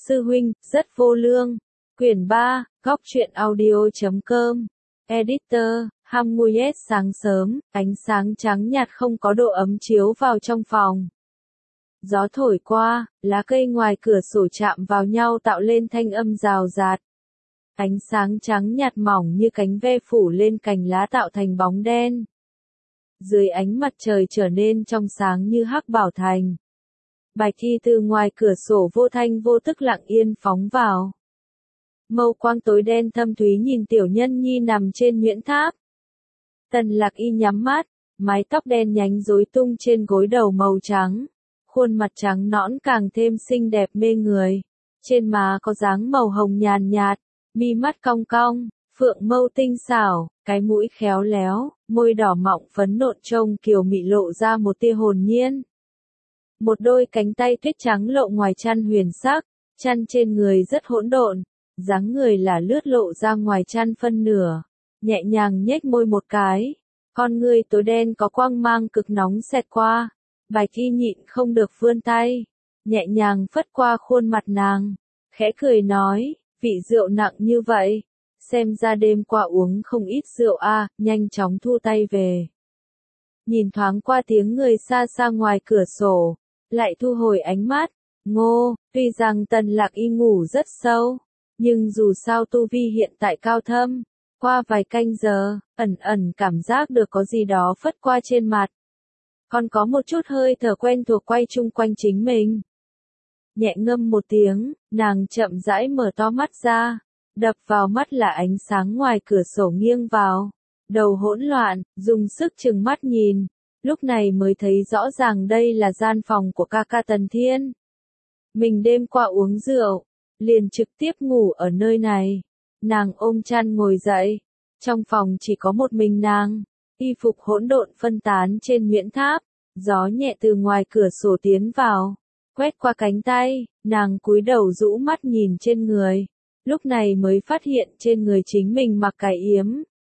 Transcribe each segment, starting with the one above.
Sư huynh, rất vô lương. Quyển 3, góc truyện audio.com. Editor, Hamuyet. Sáng sớm, ánh sáng trắng nhạt không có độ ấm chiếu vào trong phòng. Gió thổi qua, lá cây ngoài cửa sổ chạm vào nhau tạo lên thanh âm rào rạt. Ánh sáng trắng nhạt mỏng như cánh ve phủ lên cành lá tạo thành bóng đen. Dưới ánh mặt trời trở nên trong sáng như hắc bảo thành. Bạch Y từ ngoài cửa sổ vô thanh vô tức lặng yên phóng vào. Mâu quang tối đen thâm thúy nhìn tiểu nhân nhi nằm trên nhuyễn tháp. Tần Lạc Y nhắm mắt, mái tóc đen nhánh rối tung trên gối đầu màu trắng. Khuôn mặt trắng nõn càng thêm xinh đẹp mê người. Trên má có dáng màu hồng nhàn nhạt, mi mắt cong cong, phượng mâu tinh xảo, cái mũi khéo léo, môi đỏ mọng phấn nộn trông kiều mị lộ ra một tia hồn nhiên. Một đôi cánh tay tuyết trắng lộ ngoài chăn huyền sắc, chăn trên người rất hỗn độn, dáng người là lướt lộ ra ngoài chăn phân nửa, nhẹ nhàng nhếch môi một cái, con ngươi tối đen có quang mang cực nóng xẹt qua, Bạch Y nhịn không được vươn tay, nhẹ nhàng phất qua khuôn mặt nàng, khẽ cười nói, vị rượu nặng như vậy, xem ra đêm qua uống không ít rượu a, nhanh chóng thu tay về. Nhìn thoáng qua tiếng người xa xa ngoài cửa sổ, lại thu hồi ánh mắt, ngô, tuy rằng Tần Lạc Y ngủ rất sâu, nhưng dù sao tu vi hiện tại cao thâm, qua vài canh giờ, ẩn ẩn cảm giác được có gì đó phất qua trên mặt. Còn có một chút hơi thở quen thuộc quay chung quanh chính mình. Nhẹ ngâm một tiếng, nàng chậm rãi mở to mắt ra, đập vào mắt là ánh sáng ngoài cửa sổ nghiêng vào. Đầu hỗn loạn, dùng sức chừng mắt nhìn, lúc này mới thấy rõ ràng đây là gian phòng của ca ca Tần Thiên. Mình đêm qua uống rượu, liền trực tiếp ngủ ở nơi này. Nàng ôm chăn ngồi dậy, trong phòng chỉ có một mình nàng, y phục hỗn độn phân tán trên nhuyễn tháp, gió nhẹ từ ngoài cửa sổ tiến vào, quét qua cánh tay, nàng cúi đầu rũ mắt nhìn trên người, lúc này mới phát hiện trên người chính mình mặc cái yếm.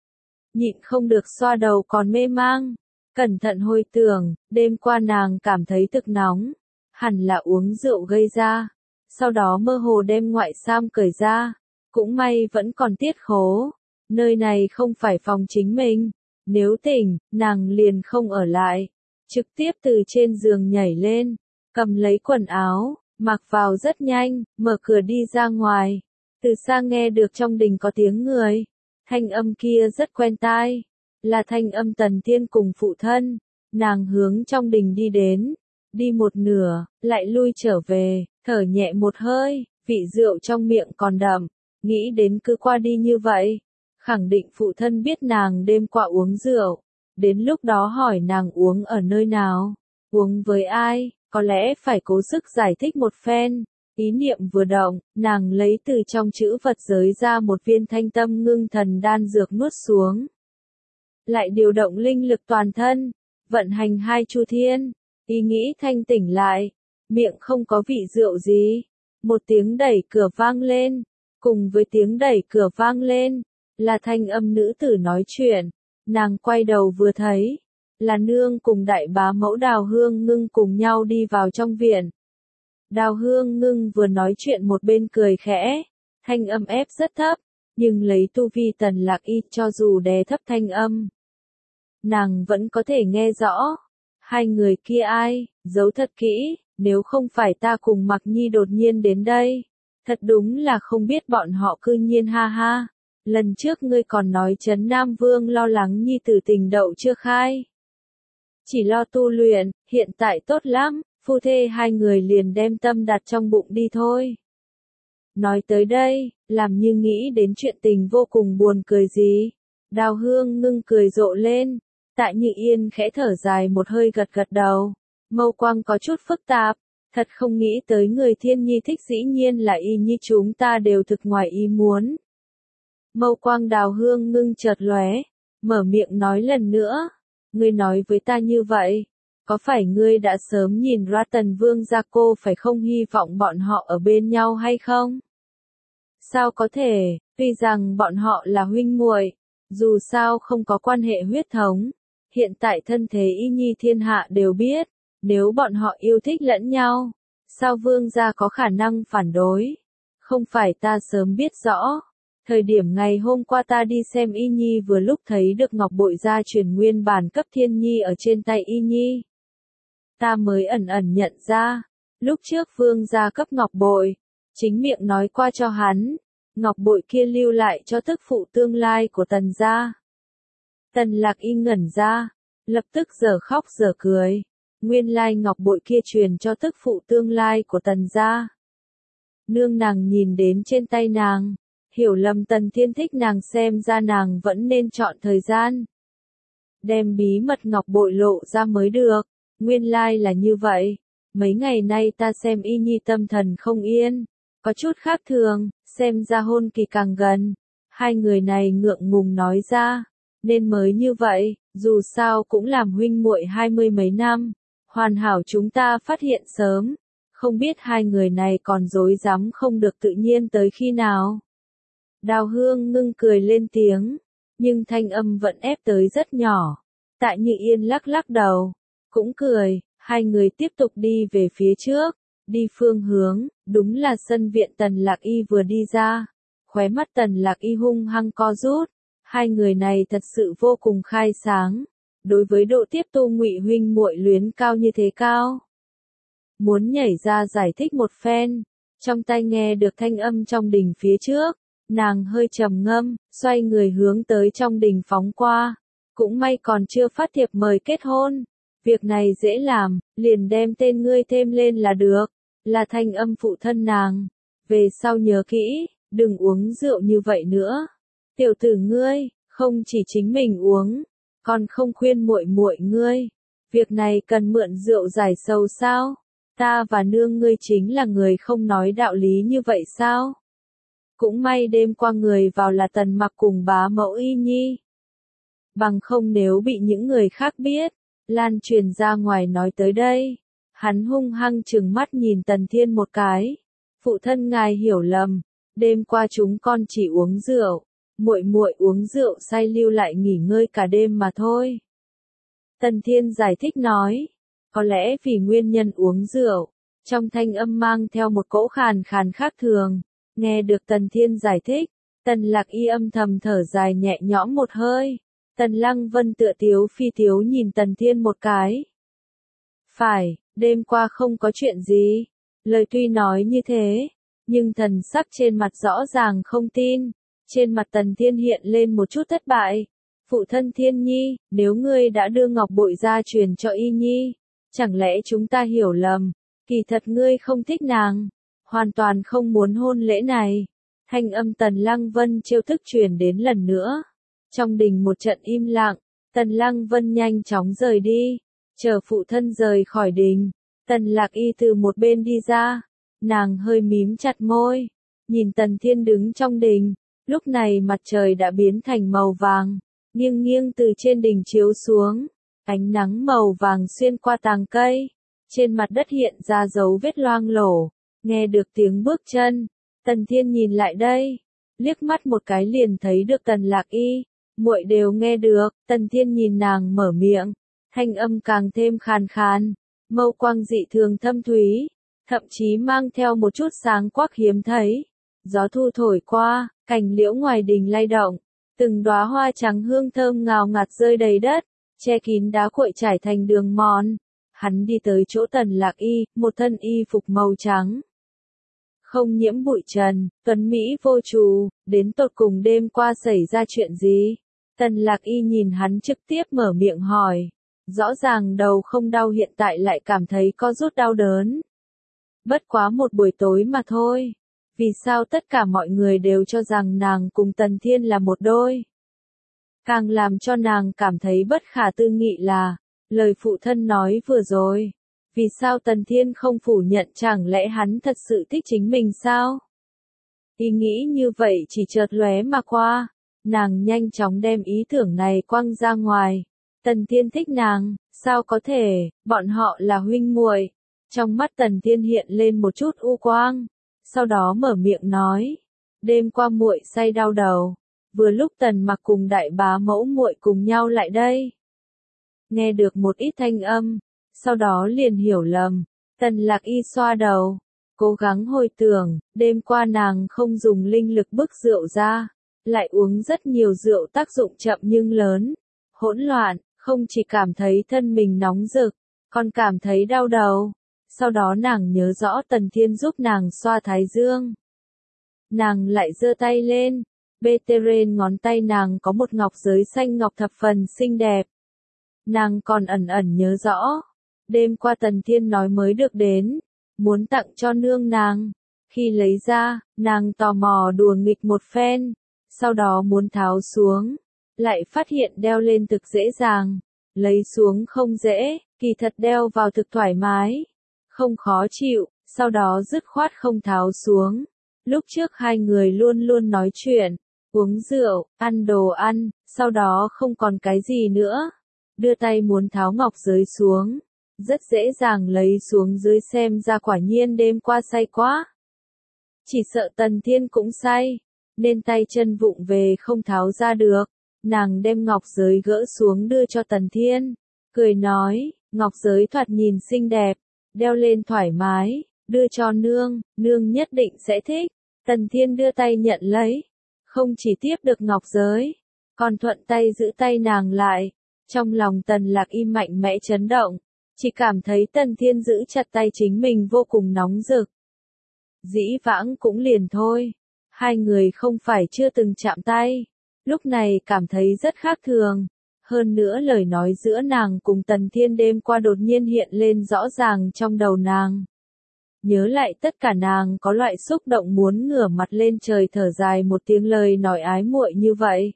Nhịn không được xoa đầu còn mê mang, cẩn thận hồi tưởng, đêm qua nàng cảm thấy thực nóng, hẳn là uống rượu gây ra, sau đó mơ hồ đem ngoại sam cởi ra, cũng may vẫn còn tiết khố, nơi này không phải phòng chính mình, nếu tỉnh, nàng liền không ở lại, trực tiếp từ trên giường nhảy lên, cầm lấy quần áo, mặc vào rất nhanh, mở cửa đi ra ngoài, từ xa nghe được trong đình có tiếng người. Thanh âm kia rất quen tai, là thanh âm Tần Thiên cùng phụ thân, nàng hướng trong đình đi đến, đi một nửa, lại lui trở về, thở nhẹ một hơi, vị rượu trong miệng còn đậm, nghĩ đến cứ qua đi như vậy, khẳng định phụ thân biết nàng đêm qua uống rượu, đến lúc đó hỏi nàng uống ở nơi nào, uống với ai, có lẽ phải cố sức giải thích một phen. Ý niệm vừa động, nàng lấy từ trong chữ vật giới ra một viên thanh tâm ngưng thần đan dược nuốt xuống. Lại điều động linh lực toàn thân, vận hành hai chu thiên, ý nghĩ thanh tỉnh lại, miệng không có vị rượu gì. Một tiếng đẩy cửa vang lên, cùng với tiếng đẩy cửa vang lên, là thanh âm nữ tử nói chuyện, nàng quay đầu vừa thấy, là nương cùng đại bá mẫu Đào Hương Ngưng cùng nhau đi vào trong viện. Đào Hương Ngưng vừa nói chuyện một bên cười khẽ, thanh âm ép rất thấp, nhưng lấy tu vi Tần Lạc Y cho dù đè thấp thanh âm, nàng vẫn có thể nghe rõ. Hai người kia ai, giấu thật kỹ, nếu không phải ta cùng Mặc Nhi đột nhiên đến đây, thật đúng là không biết bọn họ cư nhiên ha ha. Lần trước ngươi còn nói Trấn Nam Vương lo lắng Nhi tử tình đậu chưa khai, chỉ lo tu luyện, hiện tại tốt lắm. Phu thê hai người liền đem tâm đặt trong bụng đi thôi. Nói tới đây, làm như nghĩ đến chuyện tình vô cùng buồn cười gì. Đào Hương Ngưng cười rộ lên, Tạ Như Yên khẽ thở dài một hơi gật gật đầu. Mâu quang có chút phức tạp, thật không nghĩ tới người Thiên Nhi thích dĩ nhiên là y nhi chúng ta đều thực ngoài ý muốn. Mâu quang Đào Hương Ngưng chợt lóe, mở miệng nói lần nữa, ngươi nói với ta như vậy. Có phải ngươi đã sớm nhìn ra Tần Vương gia cô phải không hy vọng bọn họ ở bên nhau hay không? Sao có thể, tuy rằng bọn họ là huynh muội, dù sao không có quan hệ huyết thống, hiện tại thân thế y nhi thiên hạ đều biết, nếu bọn họ yêu thích lẫn nhau, sao Vương gia có khả năng phản đối? Không phải ta sớm biết rõ. Thời điểm ngày hôm qua ta đi xem Y Nhi vừa lúc thấy được ngọc bội gia truyền nguyên bản cấp Thiên Nhi ở trên tay Y Nhi. Ta mới ẩn ẩn nhận ra, lúc trước vương gia cấp ngọc bội, chính miệng nói qua cho hắn, ngọc bội kia lưu lại cho tức phụ tương lai của Tần gia. Tần Lạc Y ngẩn ra, lập tức giờ khóc giờ cười, nguyên lai ngọc bội kia truyền cho tức phụ tương lai của Tần gia. Nương nàng nhìn đến trên tay nàng, hiểu lầm Tần Thiên thích nàng, xem ra nàng vẫn nên chọn thời gian đem bí mật ngọc bội lộ ra mới được. Nguyên lai là như vậy, mấy ngày nay ta xem Y Nhi tâm thần không yên, có chút khác thường, xem ra hôn kỳ càng gần. Hai người này ngượng ngùng nói ra, nên mới như vậy, dù sao cũng làm huynh muội 20 mấy năm, hoàn hảo chúng ta phát hiện sớm, không biết hai người này còn dối dám không được tự nhiên tới khi nào. Đào Hương ngưng cười lên tiếng, nhưng thanh âm vẫn ép tới rất nhỏ. Tạ Như Yên lắc lắc đầu, cũng cười, hai người tiếp tục đi về phía trước, đi phương hướng, đúng là sân viện Tần Lạc Y vừa đi ra. Khóe mắt Tần Lạc Y hung hăng co rút, hai người này thật sự vô cùng khai sáng, đối với độ tiếp tu Ngụy huynh muội luyến cao như thế cao. Muốn nhảy ra giải thích một phen, trong tai nghe được thanh âm trong đình phía trước, nàng hơi trầm ngâm, xoay người hướng tới trong đình phóng qua, cũng may còn chưa phát thiệp mời kết hôn. Việc này dễ làm, liền đem tên ngươi thêm lên là được, là thanh âm phụ thân nàng. Về sau nhớ kỹ, đừng uống rượu như vậy nữa. Tiểu tử ngươi, không chỉ chính mình uống, còn không khuyên muội muội ngươi. Việc này cần mượn rượu giải sầu sao? Ta và nương ngươi chính là người không nói đạo lý như vậy sao? Cũng may đêm qua người vào là Tần Mặc cùng bá mẫu Y Nhi. Bằng không nếu bị những người khác biết, lan truyền ra ngoài nói tới đây, hắn hung hăng trừng mắt nhìn Tần Thiên một cái. Phụ thân ngài hiểu lầm, đêm qua chúng con chỉ uống rượu, muội muội uống rượu say lưu lại nghỉ ngơi cả đêm mà thôi. Tần Thiên giải thích nói, có lẽ vì nguyên nhân uống rượu, trong thanh âm mang theo một cỗ khàn khàn khác thường. Nghe được Tần Thiên giải thích, Tần Lạc Y âm thầm thở dài nhẹ nhõm một hơi. Tần Lăng Vân tựa tiếu phi tiếu nhìn Tần Thiên một cái. Phải, đêm qua không có chuyện gì. Lời tuy nói như thế, nhưng thần sắc trên mặt rõ ràng không tin. Trên mặt Tần Thiên hiện lên một chút thất bại. Phụ thân Thiên Nhi, nếu ngươi đã đưa ngọc bội gia truyền cho Y Nhi, chẳng lẽ chúng ta hiểu lầm, kỳ thật ngươi không thích nàng, hoàn toàn không muốn hôn lễ này. Thanh âm Tần Lăng Vân trêu tức truyền đến lần nữa. Trong đình một trận im lặng, Tần Lăng Vân nhanh chóng rời đi, chờ phụ thân rời khỏi đình. Tần Lạc Y từ một bên đi ra, nàng hơi mím chặt môi, nhìn Tần Thiên đứng trong đình. Lúc này mặt trời đã biến thành màu vàng, nghiêng nghiêng từ trên đỉnh chiếu xuống, ánh nắng màu vàng xuyên qua tàng cây, trên mặt đất hiện ra dấu vết loang lổ. Nghe được tiếng bước chân, Tần Thiên nhìn lại đây, liếc mắt một cái liền thấy được Tần Lạc Y, muội đều nghe được. Tần Thiên nhìn nàng mở miệng, thanh âm càng thêm khàn khàn, mâu quang dị thường thâm thúy, thậm chí mang theo một chút sáng quắc hiếm thấy. Gió thu thổi qua, cành liễu ngoài đình lay động, từng đóa hoa trắng hương thơm ngào ngạt rơi đầy đất, che kín đá cuội trải thành đường mòn. Hắn đi tới chỗ Tần Lạc Y, một thân y phục màu trắng, không nhiễm bụi trần, tuấn mỹ vô trù. Đến tột cùng đêm qua xảy ra chuyện gì? Tần Lạc Y nhìn hắn trực tiếp mở miệng hỏi. Rõ ràng đầu không đau hiện tại lại cảm thấy có rút đau đớn. Bất quá một buổi tối mà thôi. Vì sao tất cả mọi người đều cho rằng nàng cùng Tần Thiên là một đôi? Càng làm cho nàng cảm thấy bất khả tư nghị là, lời phụ thân nói vừa rồi. Vì sao Tần Thiên không phủ nhận, chẳng lẽ hắn thật sự thích chính mình sao? Ý nghĩ như vậy chỉ chợt lóe mà qua, nàng nhanh chóng đem ý tưởng này quăng ra ngoài. Tần Thiên thích nàng, sao có thể, bọn họ là huynh muội. Trong mắt Tần Thiên hiện lên một chút u quang, sau đó mở miệng nói, đêm qua muội say đau đầu, vừa lúc Tần Mặc cùng đại bá mẫu muội cùng nhau lại đây. Nghe được một ít thanh âm, sau đó liền hiểu lầm. Tần Lạc Y xoa đầu, Cố gắng hồi tưởng, đêm qua nàng không dùng linh lực bức rượu ra, lại uống rất nhiều rượu tác dụng chậm nhưng lớn, hỗn loạn, không chỉ cảm thấy thân mình nóng rực, còn cảm thấy đau đầu. Sau đó nàng nhớ rõ Tần Thiên giúp nàng xoa thái dương. Nàng lại giơ tay lên, bên ngón tay nàng có một ngọc giới xanh ngọc thập phần xinh đẹp. Nàng còn ẩn ẩn nhớ rõ, đêm qua Tần Thiên nói mới được đến, muốn tặng cho nương nàng. Khi lấy ra, nàng tò mò đùa nghịch một phen, sau đó muốn tháo xuống, lại phát hiện đeo lên thực dễ dàng, lấy xuống không dễ, kỳ thật đeo vào thực thoải mái, không khó chịu, sau đó dứt khoát không tháo xuống. Lúc trước hai người luôn luôn nói chuyện, uống rượu, ăn đồ ăn, sau đó không còn cái gì nữa. Đưa tay muốn tháo ngọc giới xuống, rất dễ dàng lấy xuống dưới, xem ra quả nhiên đêm qua say quá. Chỉ sợ Tần Thiên cũng say, nên tay chân vụng về không tháo ra được. Nàng đem ngọc giới gỡ xuống đưa cho Tần Thiên, cười nói, ngọc giới thoạt nhìn xinh đẹp, đeo lên thoải mái, đưa cho nương, nương nhất định sẽ thích. Tần Thiên đưa tay nhận lấy, không chỉ tiếp được ngọc giới, còn thuận tay giữ tay nàng lại. Trong lòng Tần Lạc Y mạnh mẽ chấn động, chỉ cảm thấy Tần Thiên giữ chặt tay chính mình vô cùng nóng rực. Dĩ vãng cũng liền thôi, hai người không phải chưa từng chạm tay, lúc này cảm thấy rất khác thường. Hơn nữa lời nói giữa nàng cùng Tần Thiên đêm qua đột nhiên hiện lên rõ ràng trong đầu nàng. Nhớ lại tất cả, nàng có loại xúc động muốn ngửa mặt lên trời thở dài một tiếng lời nói ái muội như vậy.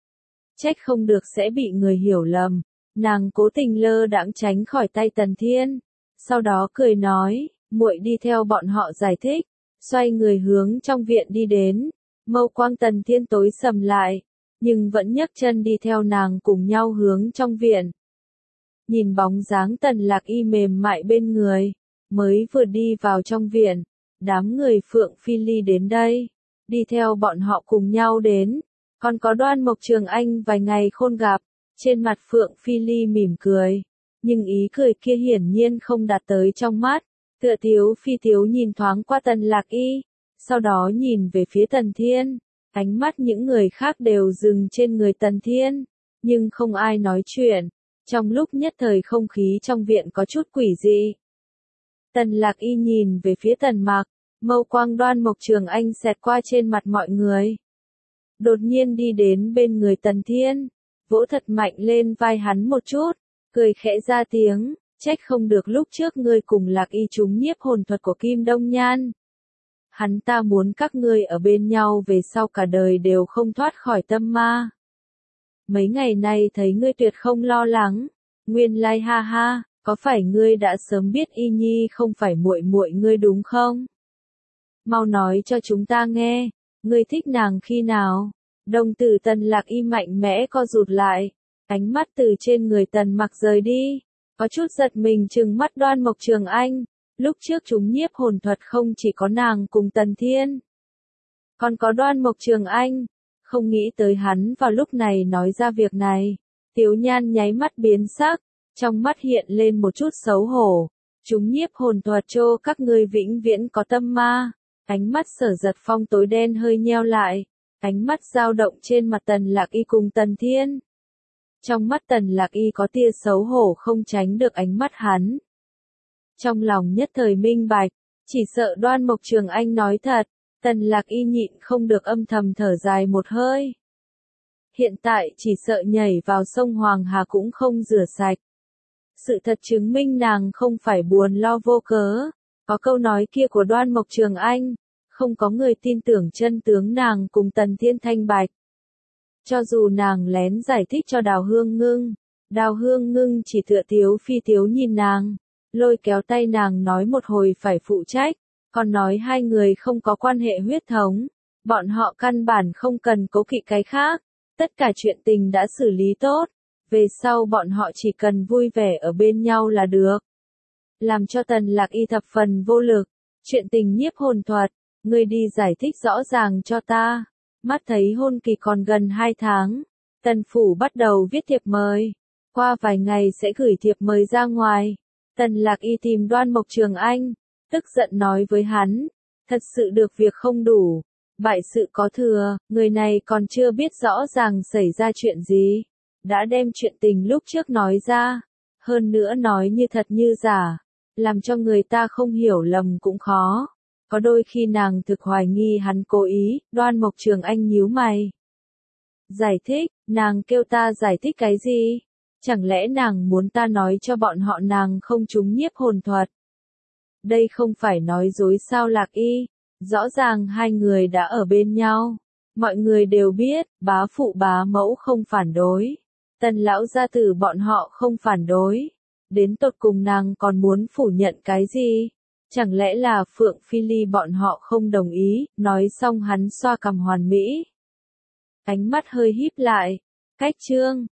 Trách không được sẽ bị người hiểu lầm, nàng cố tình lơ đãng tránh khỏi tay Tần Thiên, sau đó cười nói, muội đi theo bọn họ giải thích, xoay người hướng trong viện đi đến. Mâu quang Tần Thiên tối sầm lại, nhưng vẫn nhấc chân đi theo nàng cùng nhau hướng trong viện. Nhìn bóng dáng Tần Lạc Y mềm mại bên người, mới vừa đi vào trong viện, đám người Phượng Phi Ly đến đây, đi theo bọn họ cùng nhau đến, còn có Đoan Mộc Trường Anh vài ngày khôn gặp, trên mặt Phượng Phi Ly mỉm cười, nhưng ý cười kia hiển nhiên không đạt tới trong mắt, tựa tiếu phi tiếu nhìn thoáng qua Tần Lạc Y, sau đó nhìn về phía Tần Thiên, ánh mắt những người khác đều dừng trên người Tần Thiên, nhưng không ai nói chuyện, trong lúc nhất thời không khí trong viện có chút quỷ dị. Tần Lạc Y nhìn về phía Tần Mặc, mâu quang Đoan Mộc Trường Anh xẹt qua trên mặt mọi người. Đột nhiên đi đến bên người Tần Thiên, vỗ thật mạnh lên vai hắn một chút, cười khẽ ra tiếng, trách không được lúc trước ngươi cùng Lạc Y trúng nhiếp hồn thuật của Kim Đông Nhan. Hắn ta muốn các ngươi ở bên nhau về sau cả đời đều không thoát khỏi tâm ma. Mấy ngày nay thấy ngươi tuyệt không lo lắng, nguyên lai ha ha, có phải ngươi đã sớm biết Y Nhi không phải muội muội ngươi đúng không? Mau nói cho chúng ta nghe, ngươi thích nàng khi nào? Đồng tử Tần Lạc Y mạnh mẽ co rụt lại, ánh mắt từ trên người Tần Mặc rời đi, có chút giật mình trừng mắt Đoan Mộc Trường Anh. Lúc trước chúng nhiếp hồn thuật không chỉ có nàng cùng Tần Thiên, còn có Đoan Mộc Trường Anh, không nghĩ tới hắn vào lúc này nói ra việc này. Tiếu Nhan nháy mắt biến sắc, trong mắt hiện lên một chút xấu hổ. Chúng nhiếp hồn thuật cho các ngươi vĩnh viễn có tâm ma. Ánh mắt Sở Giật Phong tối đen hơi nheo lại, ánh mắt dao động trên mặt Tần Lạc Y cùng Tần Thiên. Trong mắt Tần Lạc Y có tia xấu hổ không tránh được ánh mắt hắn. Trong lòng nhất thời minh bạch, chỉ sợ Đoan Mộc Trường Anh nói thật, Tần Lạc Y nhịn không được âm thầm thở dài một hơi. Hiện tại chỉ sợ nhảy vào sông Hoàng Hà cũng không rửa sạch. Sự thật chứng minh nàng không phải buồn lo vô cớ. Có câu nói kia của Đoan Mộc Trường Anh, không có người tin tưởng chân tướng nàng cùng Tần Thiên thanh bạch. Cho dù nàng lén giải thích cho Đào Hương Ngưng chỉ tựa tiếu phi tiếu nhìn nàng, lôi kéo tay nàng nói một hồi phải phụ trách, còn nói hai người không có quan hệ huyết thống, bọn họ căn bản không cần cố kỵ cái khác, tất cả chuyện tình đã xử lý tốt, về sau bọn họ chỉ cần vui vẻ ở bên nhau là được. Làm cho Tần Lạc Y thập phần vô lực, chuyện tình nhiếp hồn thuật, ngươi đi giải thích rõ ràng cho ta. Mắt thấy hôn kỳ còn gần 2 tháng, Tần Phủ bắt đầu viết thiệp mời, qua vài ngày sẽ gửi thiệp mời ra ngoài. Tần Lạc Y tìm Đoan Mộc Trường Anh, tức giận nói với hắn, thật sự được việc không đủ, bại sự có thừa, người này còn chưa biết rõ ràng xảy ra chuyện gì, đã đem chuyện tình lúc trước nói ra, hơn nữa nói như thật như giả, làm cho người ta không hiểu lầm cũng khó. Có đôi khi nàng thực hoài nghi hắn cố ý, Đoan Mộc Trường Anh nhíu mày. Giải thích, nàng kêu ta giải thích cái gì? Chẳng lẽ nàng muốn ta nói cho bọn họ nàng không trúng nhiếp hồn thuật? Đây không phải nói dối sao Lạc Y, rõ ràng hai người đã ở bên nhau. Mọi người đều biết, bá phụ bá mẫu không phản đối. Tần lão gia tử bọn họ không phản đối. Đến tột cùng nàng còn muốn phủ nhận cái gì? Chẳng lẽ là Phượng Phi Ly bọn họ không đồng ý, nói xong hắn xoa cằm hoàn mỹ. Ánh mắt hơi híp lại. Cách chương